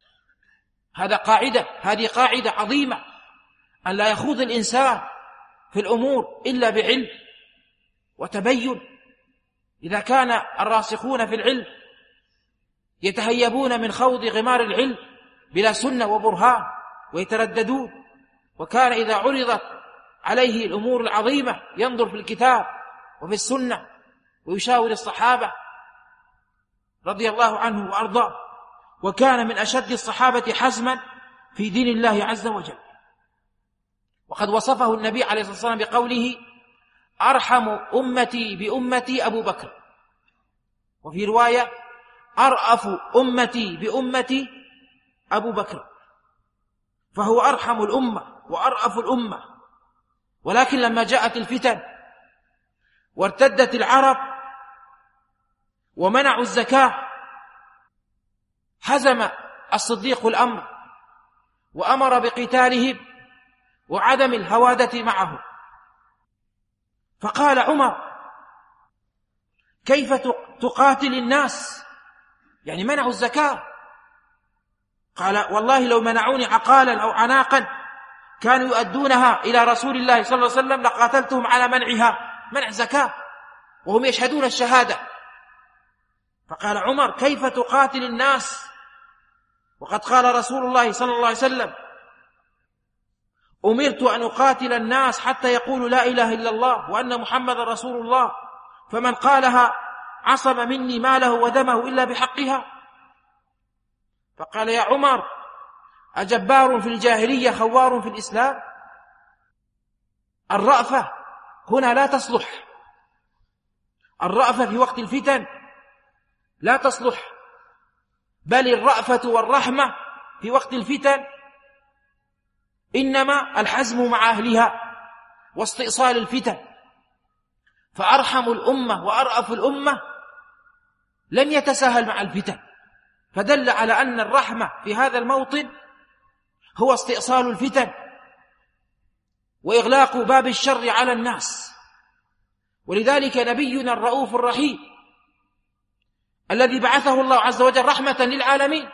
هذه قاعدة عظيمة، أن لا يخوض الإنسان في الأمور إلا بعلم وتبين. إذا كان الراسخون في العلم يتهيبون من خوض غمار العلم بلا سنة وبرهان ويترددون، وكان إذا عرضت عليه الأمور العظيمة ينظر في الكتاب وفي السنة ويشاور الصحابة رضي الله عنه وأرضاه. وكان من أشد الصحابة حزما في دين الله عز وجل. وقد وصفه النبي عليه الصلاة والسلام بقوله: أرحم أمتي بأمتي أبو بكر، وفي رواية: أرأف أمتي بأمتي أبو بكر. فهو أرحم الأمة وأرأف الأمة. ولكن لما جاءت الفتن وارتدت العرب ومنعوا الزكاة، حزم الصديق الأمر وأمر بقتالهم وعدم الهوادة معهم. فقال عمر: كيف تقاتل الناس؟ يعني منعوا الزكاة. قال: والله لو منعوني عقالا أو عناقا كانوا يؤدونها إلى رسول الله صلى الله عليه وسلم لقاتلتهم على منع زكاة وهم يشهدون الشهادة. فقال عمر: كيف تقاتل الناس وقد قال رسول الله صلى الله عليه وسلم: أمرت أن أقاتل الناس حتى يقولوا لا إله إلا الله وأن محمد رسول الله، فمن قالها عصم مني ماله ودمه إلا بحقها. فقال: يا عمر، أجبار في الجاهلية خوار في الإسلام؟ الرأفة هنا لا تصلح، الرأفة في وقت الفتن لا تصلح، بل الرأفة والرحمة في وقت الفتن إنما الحزم مع أهلها واستئصال الفتن. فأرحم الأمة وأرأف الأمة لم يتساهل مع الفتن، فدل على أن الرحمة في هذا الموطن هو استئصال الفتن وإغلاق باب الشر على الناس. ولذلك نبينا الرؤوف الرحيم الذي بعثه الله عز وجل رحمة للعالمين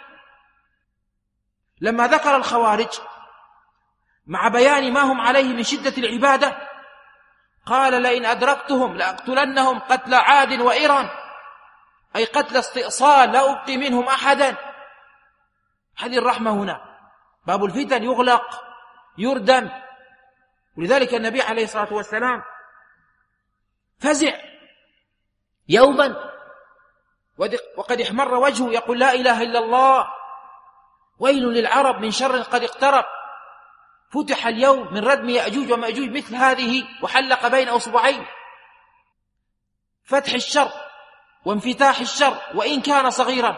لما ذكر الخوارج مع بيان ما هم عليه من شدة العبادة قال: لئن أدركتهم لأقتلنهم قتل عاد وإرم، أي قتل استئصال لا أبقي منهم أحدا. هذه الرحمة هنا، باب الفتن يغلق يردم. ولذلك النبي عليه الصلاة والسلام فزع يوما وقد احمر وجهه يقول: لا إله إلا الله، ويل للعرب من شر قد اقترب. فتح اليوم من ردم يأجوج ومأجوج مثل هذه وحلق بين أصبعين. فتح الشر وانفتاح الشر وإن كان صغيرا.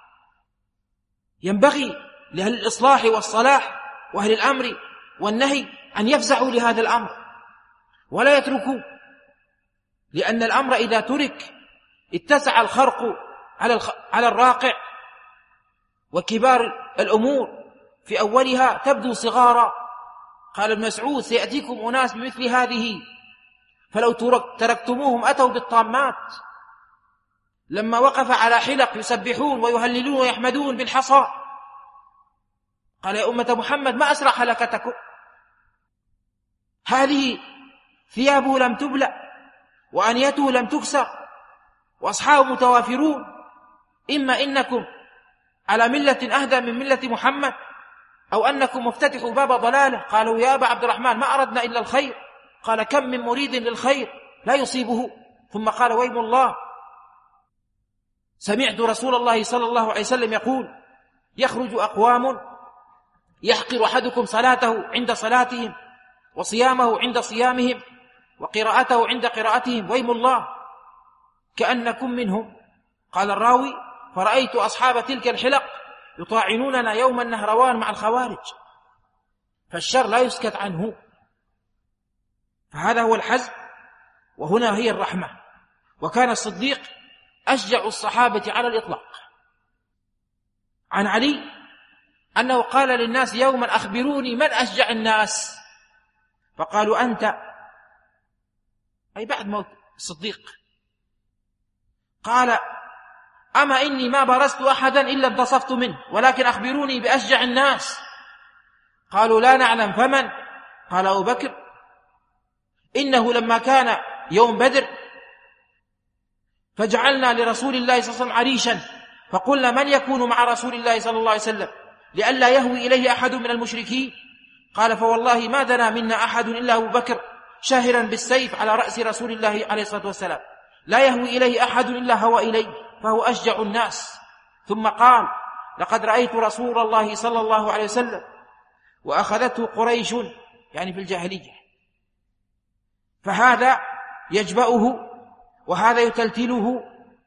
ينبغي لأهل الإصلاح والصلاح وأهل الأمر والنهي أن يفزعوا لهذا الأمر ولا يتركوا لأن الأمر إذا ترك اتسع الخرق على الراقع، وكبار الأمور في أولها تبدو صغارا. قال ابن مسعود: سيأتيكم أناس بمثل هذه فلو تركتموهم أتوا بالطامات. لما وقف على حلق يسبحون ويهللون ويحمدون بالحصى قال: يا أمة محمد ما أسرع هلكتكم، هذه ثيابه لم تبلى وأنيته لم تكسر وأصحابه متوافرون، إما إنكم على ملة أهدى من ملة محمد أو أنكم مفتتحوا باب ضلاله. قالوا: يا أبا عبد الرحمن ما أردنا إلا الخير. قال: كم من مريد للخير لا يصيبه. ثم قال: ويم الله، سمعت رسول الله صلى الله عليه وسلم يقول: يخرج أقوام يحقر أحدكم صلاته عند صلاتهم وصيامه عند صيامهم وقراءته عند قراءتهم، ويم الله كأنكم منهم. قال الراوي: فرأيت أصحاب تلك الحلق يطاعنوننا يوم النهروان مع الخوارج. فالشر لا يسكت عنه، فهذا هو الحزم، وهنا هي الرحمة. وكان الصديق أشجع الصحابة على الإطلاق. عن علي أنه قال للناس يوما: أخبروني من أشجع الناس؟ فقالوا: أنت، أي بعد موت الصديق. قال: أما إني ما برزت أحدا إلا انتصفت منه، ولكن أخبروني بأشجع الناس. قالوا: لا نعلم، فمن؟ قال: أبو بكر. إنه لما كان يوم بدر فجعلنا لرسول الله صلى الله عليه وسلم عريشا، فقلنا: من يكون مع رسول الله صلى الله عليه وسلم لئلا يهوي إليه أحد من المشركين؟ قال: فوالله ما دنا منا أحد إلا أبو بكر شاهرا بالسيف على رأس رسول الله عليه الصلاة والسلام، لا يهوي إليه أحد إلا هوى إليه، فهو أشجع الناس. ثم قال: لقد رأيت رسول الله صلى الله عليه وسلم وأخذته قريش، يعني في الجاهلية، فهذا يجبأه وهذا يتلتله،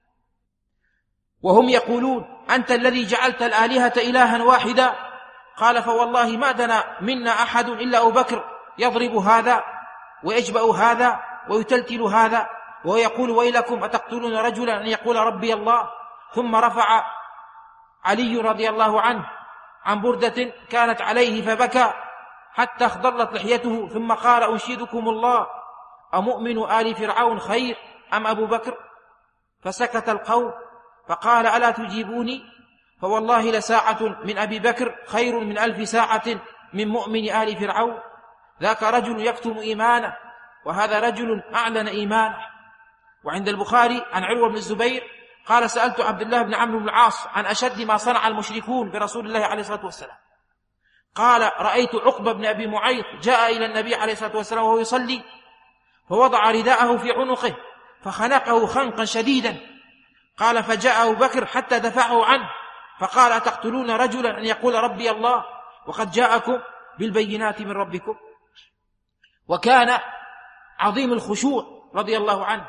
وهم يقولون: أنت الذي جعلت الآلهة إلها واحدا. قال: فوالله ما دنا منا أحد إلا أبو بكر يضرب هذا ويجبأ هذا ويتلتل هذا ويقول: ويلكم أتقتلون رجلا أن يقول ربي الله. ثم رفع علي رضي الله عنه عن بردة كانت عليه فبكى حتى اخضرت لحيته، ثم قال: أنشدكم الله، أمؤمن آل فرعون خير أم أبو بكر؟ فسكت القوم، فقال: ألا تجيبوني؟ فوالله لساعة من أبي بكر خير من 1000 ساعة من مؤمن آل فرعون. ذاك رجل يكتم إيمانه، وهذا رجل أعلن إيمانه. وعند البخاري عن عروة بن الزبير قال: سألت عبد الله بن عمرو بن العاص عن أشد ما صنع المشركون برسول الله عليه الصلاة والسلام. قال: رأيت عقبة بن أبي معيط جاء إلى النبي عليه الصلاة والسلام وهو يصلي، فوضع رداءه في عنقه فخنقه خنقا شديدا. قال: فجاء أبو بكر حتى دفعه عنه، فقال: أتقتلون رجلا أن يقول ربي الله وقد جاءكم بالبينات من ربكم؟ وكان عظيم الخشوع رضي الله عنه،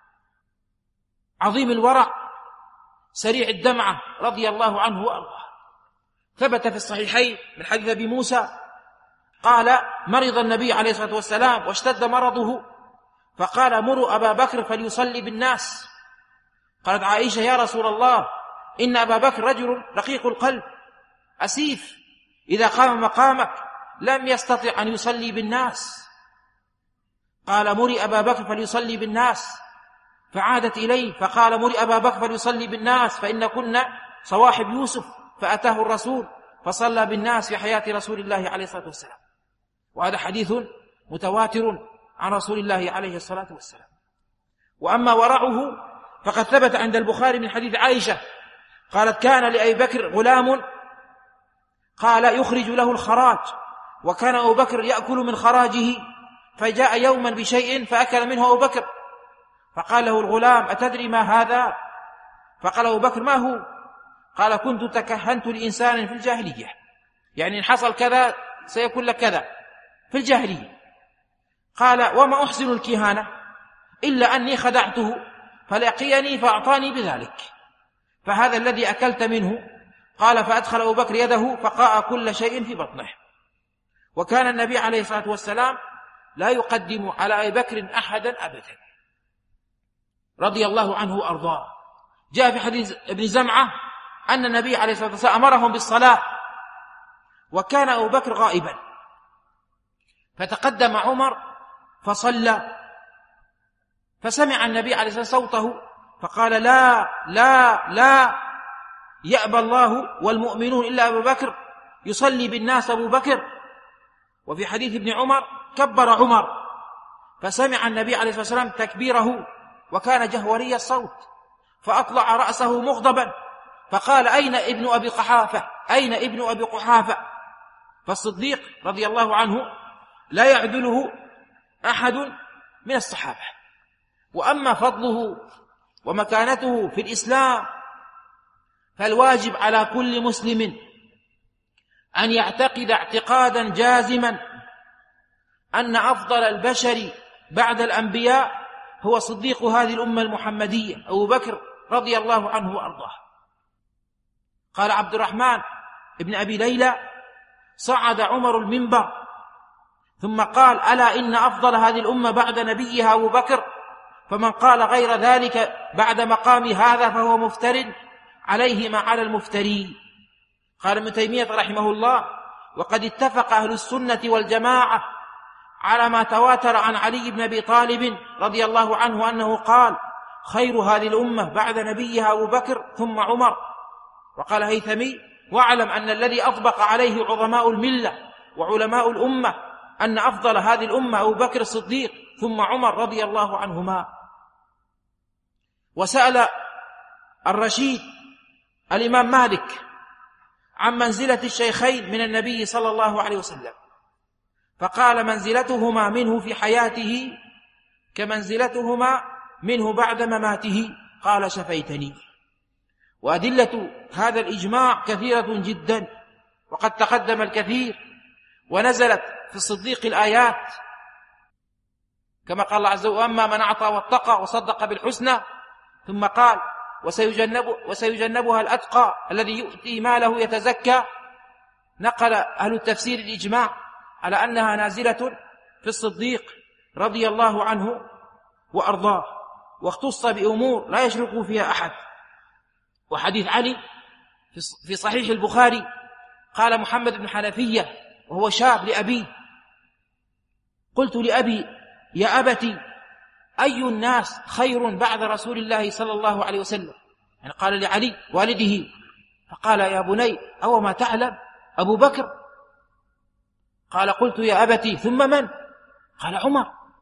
عظيم الورع، سريع الدمعة رضي الله عنه وأرضاه. ثبت في الصحيحين من حديث أبي موسى قال: مرض النبي عليه الصلاة والسلام واشتد مرضه، فقال: مروا أبا بكر فليصلي بالناس. قالت عائشة: يا رسول الله، إن أبا بكر رجل رقيق القلب أسيف، إذا قام مقامك لم يستطع أن يصلي بالناس. قال: مري أبا بكر فليصلي بالناس. فعادت إليه فقال: مري أبا بكر فليصلي بالناس، فإن كنا صواحب يوسف. فأتاه الرسول فصلى بالناس في حياة رسول الله عليه الصلاة والسلام. وهذا حديث متواتر عن رسول الله عليه الصلاة والسلام. وأما ورعه فقد ثبت عند البخاري من حديث عائشة قالت: كان لأبي بكر غلام قال يخرج له الخراج، وكان أبو بكر يأكل من خراجه، فجاء يوما بشيء فأكل منه أبو بكر، فقال له الغلام: أتدري ما هذا؟ فقال أبو بكر: ما هو؟ قال: كنت تكهنت لإنسان في الجاهلية، يعني إن حصل كذا سيكون لك كذا في الجاهلية. قال: وما أحسن الكهانة إلا أني خدعته فلقيني فأعطاني بذلك، فهذا الذي أكلت منه. قال: فأدخل أبو بكر يده فقاء كل شيء في بطنه. وكان النبي عليه الصلاة والسلام لا يقدم على أبي بكر أحدا أبدا، رضي الله عنه وأرضاه. جاء في حديث ابن زمعة أن النبي عليه الصلاة والسلام أمرهم بالصلاة، وكان أبو بكر غائبا، فتقدم عمر فصلى، فسمع النبي عليه الصلاة والسلام صوته فقال: لا لا لا، يأبى الله والمؤمنون إلا أبو بكر، يصلي بالناس أبو بكر. وفي حديث ابن عمر: كبر عمر، فسمع النبي عليه الصلاة والسلام تكبيره وكان جهوري الصوت، فأطلع رأسه مغضبا فقال: أين ابن أبي قحافة؟ أين ابن أبي قحافة؟ فالصديق رضي الله عنه لا يعدله أحد من الصحابة. وأما فضله ومكانته في الإسلام فالواجب على كل مسلم أن يعتقد اعتقادا جازما أن أفضل البشر بعد الأنبياء هو صديق هذه الأمة المحمدية أبو بكر رضي الله عنه وأرضاه. قال عبد الرحمن ابن أبي ليلى: صعد عمر المنبر ثم قال: ألا إن أفضل هذه الأمة بعد نبيها أبو بكر، فمن قال غير ذلك بعد مقام هذا فهو مفتر عليه ما على المفترين. قال ابن تيمية رحمه الله: وقد اتفق أهل السنة والجماعة على ما تواتر عن علي بن أبي طالب رضي الله عنه أنه قال: خير هذه الأمة بعد نبيها أبو بكر ثم عمر. وقال هيثمي: واعلم أن الذي أطبق عليه عظماء الملة وعلماء الأمة أن أفضل هذه الأمة أبو بكر الصديق ثم عمر رضي الله عنهما. وسأل الرشيد الإمام مالك عن منزلة الشيخين من النبي صلى الله عليه وسلم، فقال: منزلتهما منه في حياته كمنزلتهما منه بعد مماته. قال: شفيتني. وأدلة هذا الإجماع كثيرة جدا، وقد تقدم الكثير، ونزلت في الصديق الآيات كما قال الله عز وجل: أما من أعطى واتقى وصدق بالحسنى، ثم قال: وسيجنبها الأتقى الذي يؤتي ماله يتزكى. نقل أهل التفسير الإجماع على أنها نازلة في الصديق رضي الله عنه وأرضاه، واختص بأمور لا يشرك فيها أحد. وحديث علي في صحيح البخاري قال محمد بن حنفية وهو شاب لأبيه: قلت لأبي: يا أبتي، أي الناس خير بعد رسول الله صلى الله عليه وسلم؟ يعني قال لعلي والده، فقال: يا بني، أو ما تعلم؟ أبو بكر. قال: قلت يا أبتي: ثم من؟ قال: عمر.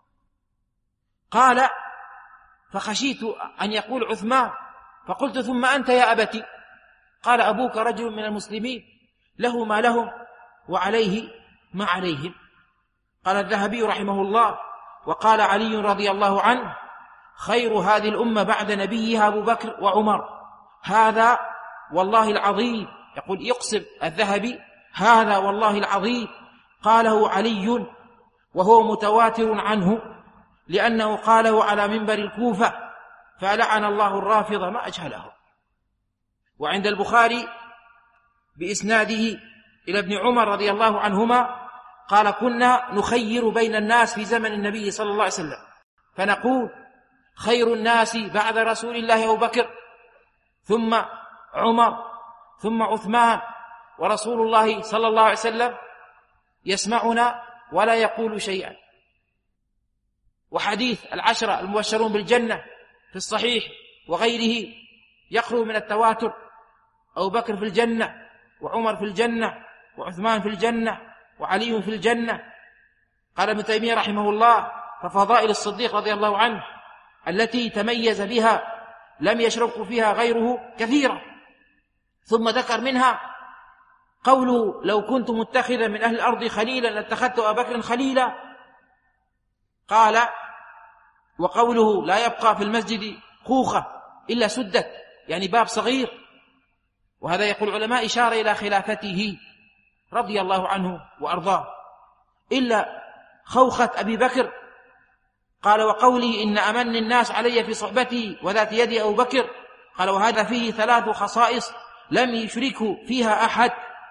قال: فخشيت أن يقول عثمان، فقلت: ثم أنت يا أبتي؟ قال: أبوك رجل من المسلمين، له ما لهم وعليه ما عليهم. قال الذهبي رحمه الله: وقال علي رضي الله عنه: خير هذه الأمة بعد نبيها أبو بكر وعمر. هذا والله العظيم، يقول يقسم الذهبي: هذا والله العظيم قاله علي وهو متواتر عنه، لأنه قاله على منبر الكوفة، فلعن الله الرافض ما أجهله. وعند البخاري بإسناده إلى ابن عمر رضي الله عنهما قال: كنا نخير بين الناس في زمن النبي صلى الله عليه وسلم، فنقول: خير الناس بعد رسول الله أبو بكر، ثم عمر، ثم عثمان، ورسول الله صلى الله عليه وسلم يسمعنا ولا يقول شيئا. وحديث العشرة المبشرون بالجنة في الصحيح وغيره يخلو من التواتر: أبو بكر في الجنة، وعمر في الجنة، وعثمان في الجنة، وعلي في الجنة. قال ابن تيمية رحمه الله: ففضائل الصديق رضي الله عنه التي تميز بها لم يشرك فيها غيره كثيرا. ثم ذكر منها قوله: لو كنت متخذا من أهل الأرض خليلا لاتخذت أبا بكر خليلا. قال: وقوله: لا يبقى في المسجد خوخة إلا سدت، يعني باب صغير. وهذا يقول العلماء إشارة إلى خلافته رضي الله عنه وأرضاه، إلا خوخة أبي بكر. قال: وقوله: إن أمن الناس علي في صحبتي وذات يدي أبو بكر. قال: وهذا فيه 3 خصائص لم يشركه فيها أحد.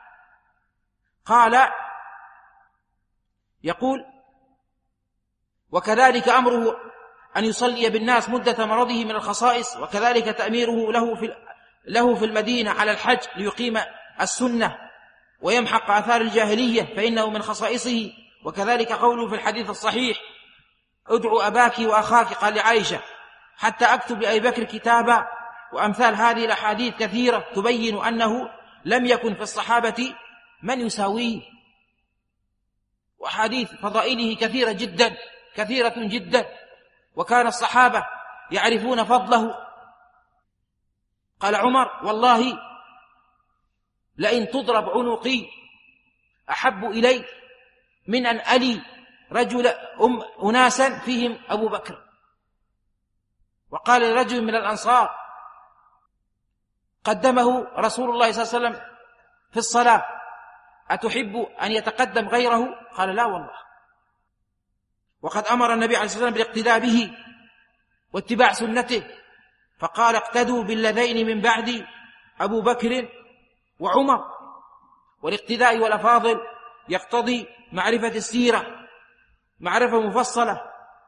قال: يقول: وكذلك أمره أن يصلي بالناس مدة مرضه من الخصائص، وكذلك تأميره له في المدينة على الحج ليقيم السنة ويمحق آثار الجاهلية فإنه من خصائصه. وكذلك قوله في الحديث الصحيح: ادعوا أباك وأخاك، قال لعائشة، حتى أكتب لأبي بكر كتابا. وأمثال هذه الأحاديث كثيرة تبين أنه لم يكن في الصحابة من يساويه، وأحاديث فضائله كثيرة جدا كثيرة جدا، وكان الصحابة يعرفون فضله. قال عمر: والله لئن تضرب عنقي أحب إلي من أن ألي أناسا فيهم أبو بكر. وقال لرجل من الأنصار قدمه رسول الله صلى الله عليه وسلم في الصلاة: أتحب أن يتقدم غيره؟ قال: لا والله. وقد أمر النبي عليه الصلاة والسلام بالاقتداء به واتباع سنته، فقال: اقتدوا بالذين من بعدي أبو بكر وعمر. والاقتداء والأفاضل يقتضي معرفة السيرة، معرفة مفصلة،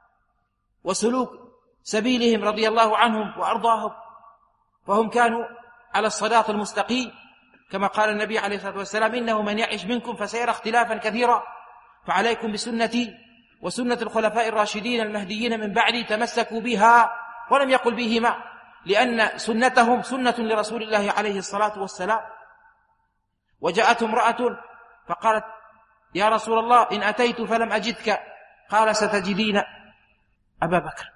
وسلوك سبيلهم رضي الله عنهم وأرضاهم، فهم كانوا على الصراط المستقيم، كما قال النبي عليه الصلاة والسلام: إنه من يعش منكم فسيرى اختلافا كثيرا، فعليكم بسنتي وسنة الخلفاء الراشدين المهديين من بعدي، تمسكوا بها. ولم يقل بهما، لأن سنتهم سنة لرسول الله عليه الصلاة والسلام. وجاءت امرأة فقالت: يا رسول الله، إن أتيت فلم أجدك، قال: ستجدين أبا بكر.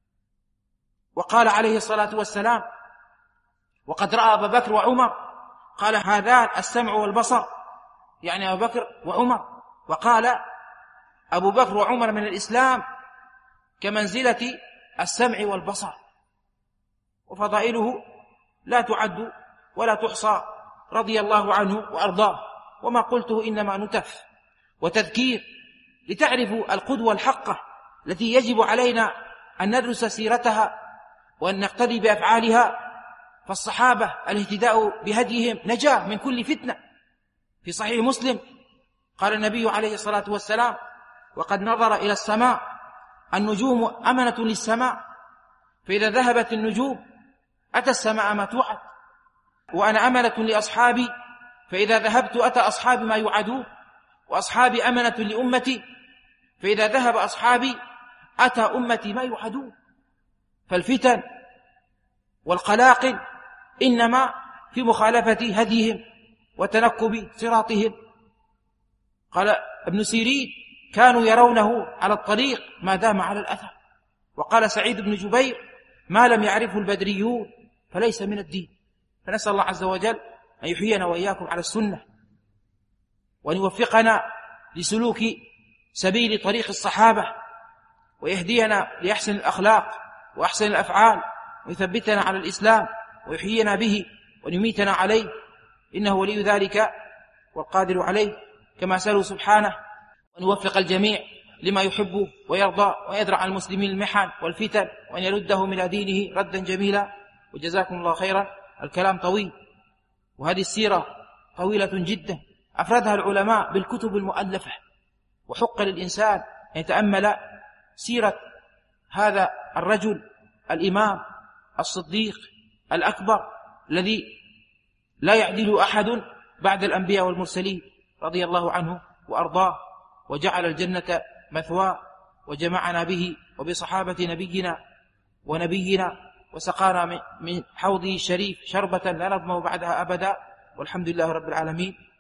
وقال عليه الصلاة والسلام: وقد رأى أبا بكر وعمر، قال: هذان السمع والبصر، يعني أبو بكر وعمر. وقال: أبو بكر وعمر من الإسلام كمنزلة السمع والبصر. وفضائله لا تعد ولا تحصى رضي الله عنه وأرضاه. وما قلته إنما نتف وتذكير لتعرفوا القدوة الحقة التي يجب علينا أن ندرس سيرتها وأن نقتدي بأفعالها. فالصحابة الاهتداء بهديهم نجاة من كل فتنة. في صحيح مسلم قال النبي عليه الصلاة والسلام: وقد نظر إلى السماء، النجوم أمنة للسماء، فإذا ذهبت النجوم أتى السماء ما توعد، وأنا أمنة لأصحابي، فإذا ذهبت أتى أصحابي ما يوعدون، وأصحابي أمنة لأمتي، فإذا ذهب أصحابي أتى أمتي ما يوعدون. فالفتن والقلاقل إنما في مخالفة هديهم وتنكب صراطهم. قال ابن سيرين: كانوا يرونه على الطريق ما دام على الأثر. وقال سعيد بن جبير: ما لم يعرفه البدريون فليس من الدين. فنسأل الله عز وجل أن يحيينا وإياكم على السنة، وأن يوفقنا لسلوك سبيل طريق الصحابة، ويهدينا لأحسن الأخلاق وأحسن الأفعال، ويثبتنا على الإسلام، ويحيينا به وأن يميتنا عليه، إنه ولي ذلك والقادر عليه. كما أسأله سبحانه أن يوفق الجميع لما يحب ويرضى، ويدرع عن المسلمين المحن والفتن، وأن يردهم إلى دينه ردا جميلا. وجزاكم الله خيرا. الكلام طويل، وهذه السيرة طويلة جدا أفردها العلماء بالكتب المؤلفة، وحق للإنسان أن يتأمل سيرة هذا الرجل الإمام الصديق الأكبر الذي لا يعدل أحد بعد الأنبياء والمرسلين، رضي الله عنه وأرضاه، وجعل الجنة مثواه، وجمعنا به وبصحابة نبينا وسقانا من حوضه الشريف شربة لا نظمأ بعدها أبدا. والحمد لله رب العالمين.